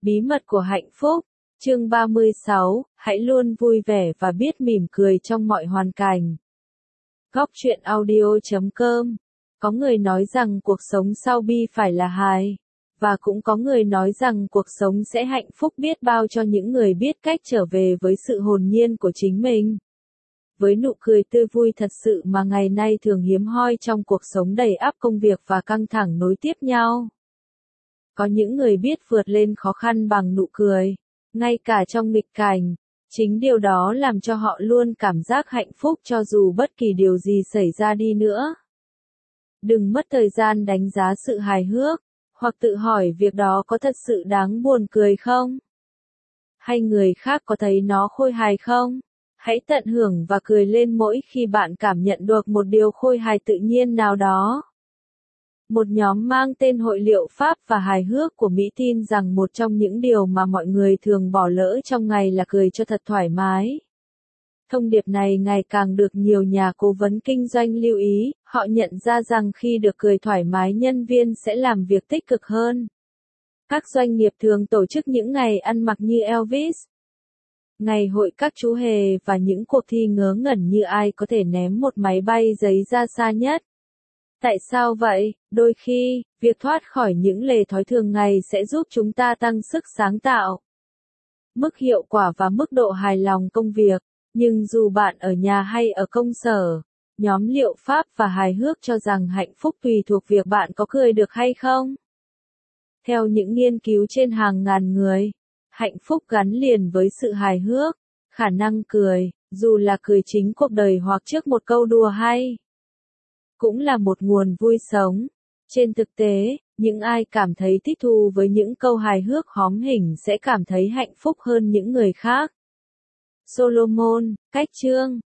Bí mật của hạnh phúc, chương 36, hãy luôn vui vẻ và biết mỉm cười trong mọi hoàn cảnh. Góc truyện audio.com. Có người nói rằng cuộc sống sau bi phải là hài, và cũng có người nói rằng cuộc sống sẽ hạnh phúc biết bao cho những người biết cách trở về với sự hồn nhiên của chính mình. Với nụ cười tươi vui thật sự mà ngày nay thường hiếm hoi trong cuộc sống đầy ắp công việc và căng thẳng nối tiếp nhau. Có những người biết vượt lên khó khăn bằng nụ cười, ngay cả trong nghịch cảnh. Chính điều đó làm cho họ luôn cảm giác hạnh phúc cho dù bất kỳ điều gì xảy ra đi nữa. Đừng mất thời gian đánh giá sự hài hước, hoặc tự hỏi việc đó có thật sự đáng buồn cười không? Hay người khác có thấy nó khôi hài không? Hãy tận hưởng và cười lên mỗi khi bạn cảm nhận được một điều khôi hài tự nhiên nào đó. Một nhóm mang tên Hội liệu Pháp và Hài hước của Mỹ tin rằng một trong những điều mà mọi người thường bỏ lỡ trong ngày là cười cho thật thoải mái. Thông điệp này ngày càng được nhiều nhà cố vấn kinh doanh lưu ý, họ nhận ra rằng khi được cười thoải mái nhân viên sẽ làm việc tích cực hơn. Các doanh nghiệp thường tổ chức những ngày ăn mặc như Elvis, ngày hội các chú hề và những cuộc thi ngớ ngẩn như ai có thể ném một máy bay giấy ra xa nhất. Tại sao vậy? Đôi khi, việc thoát khỏi những lề thói thường ngày sẽ giúp chúng ta tăng sức sáng tạo, mức hiệu quả và mức độ hài lòng công việc. Nhưng dù bạn ở nhà hay ở công sở, nhóm liệu pháp và hài hước cho rằng hạnh phúc tùy thuộc việc bạn có cười được hay không. Theo những nghiên cứu trên hàng ngàn người, hạnh phúc gắn liền với sự hài hước, khả năng cười, dù là cười chính cuộc đời hoặc trước một câu đùa hay, cũng là một nguồn vui sống. Trên thực tế, những ai cảm thấy thích thú với những câu hài hước hóm hỉnh sẽ cảm thấy hạnh phúc hơn những người khác. Solomon, cách chương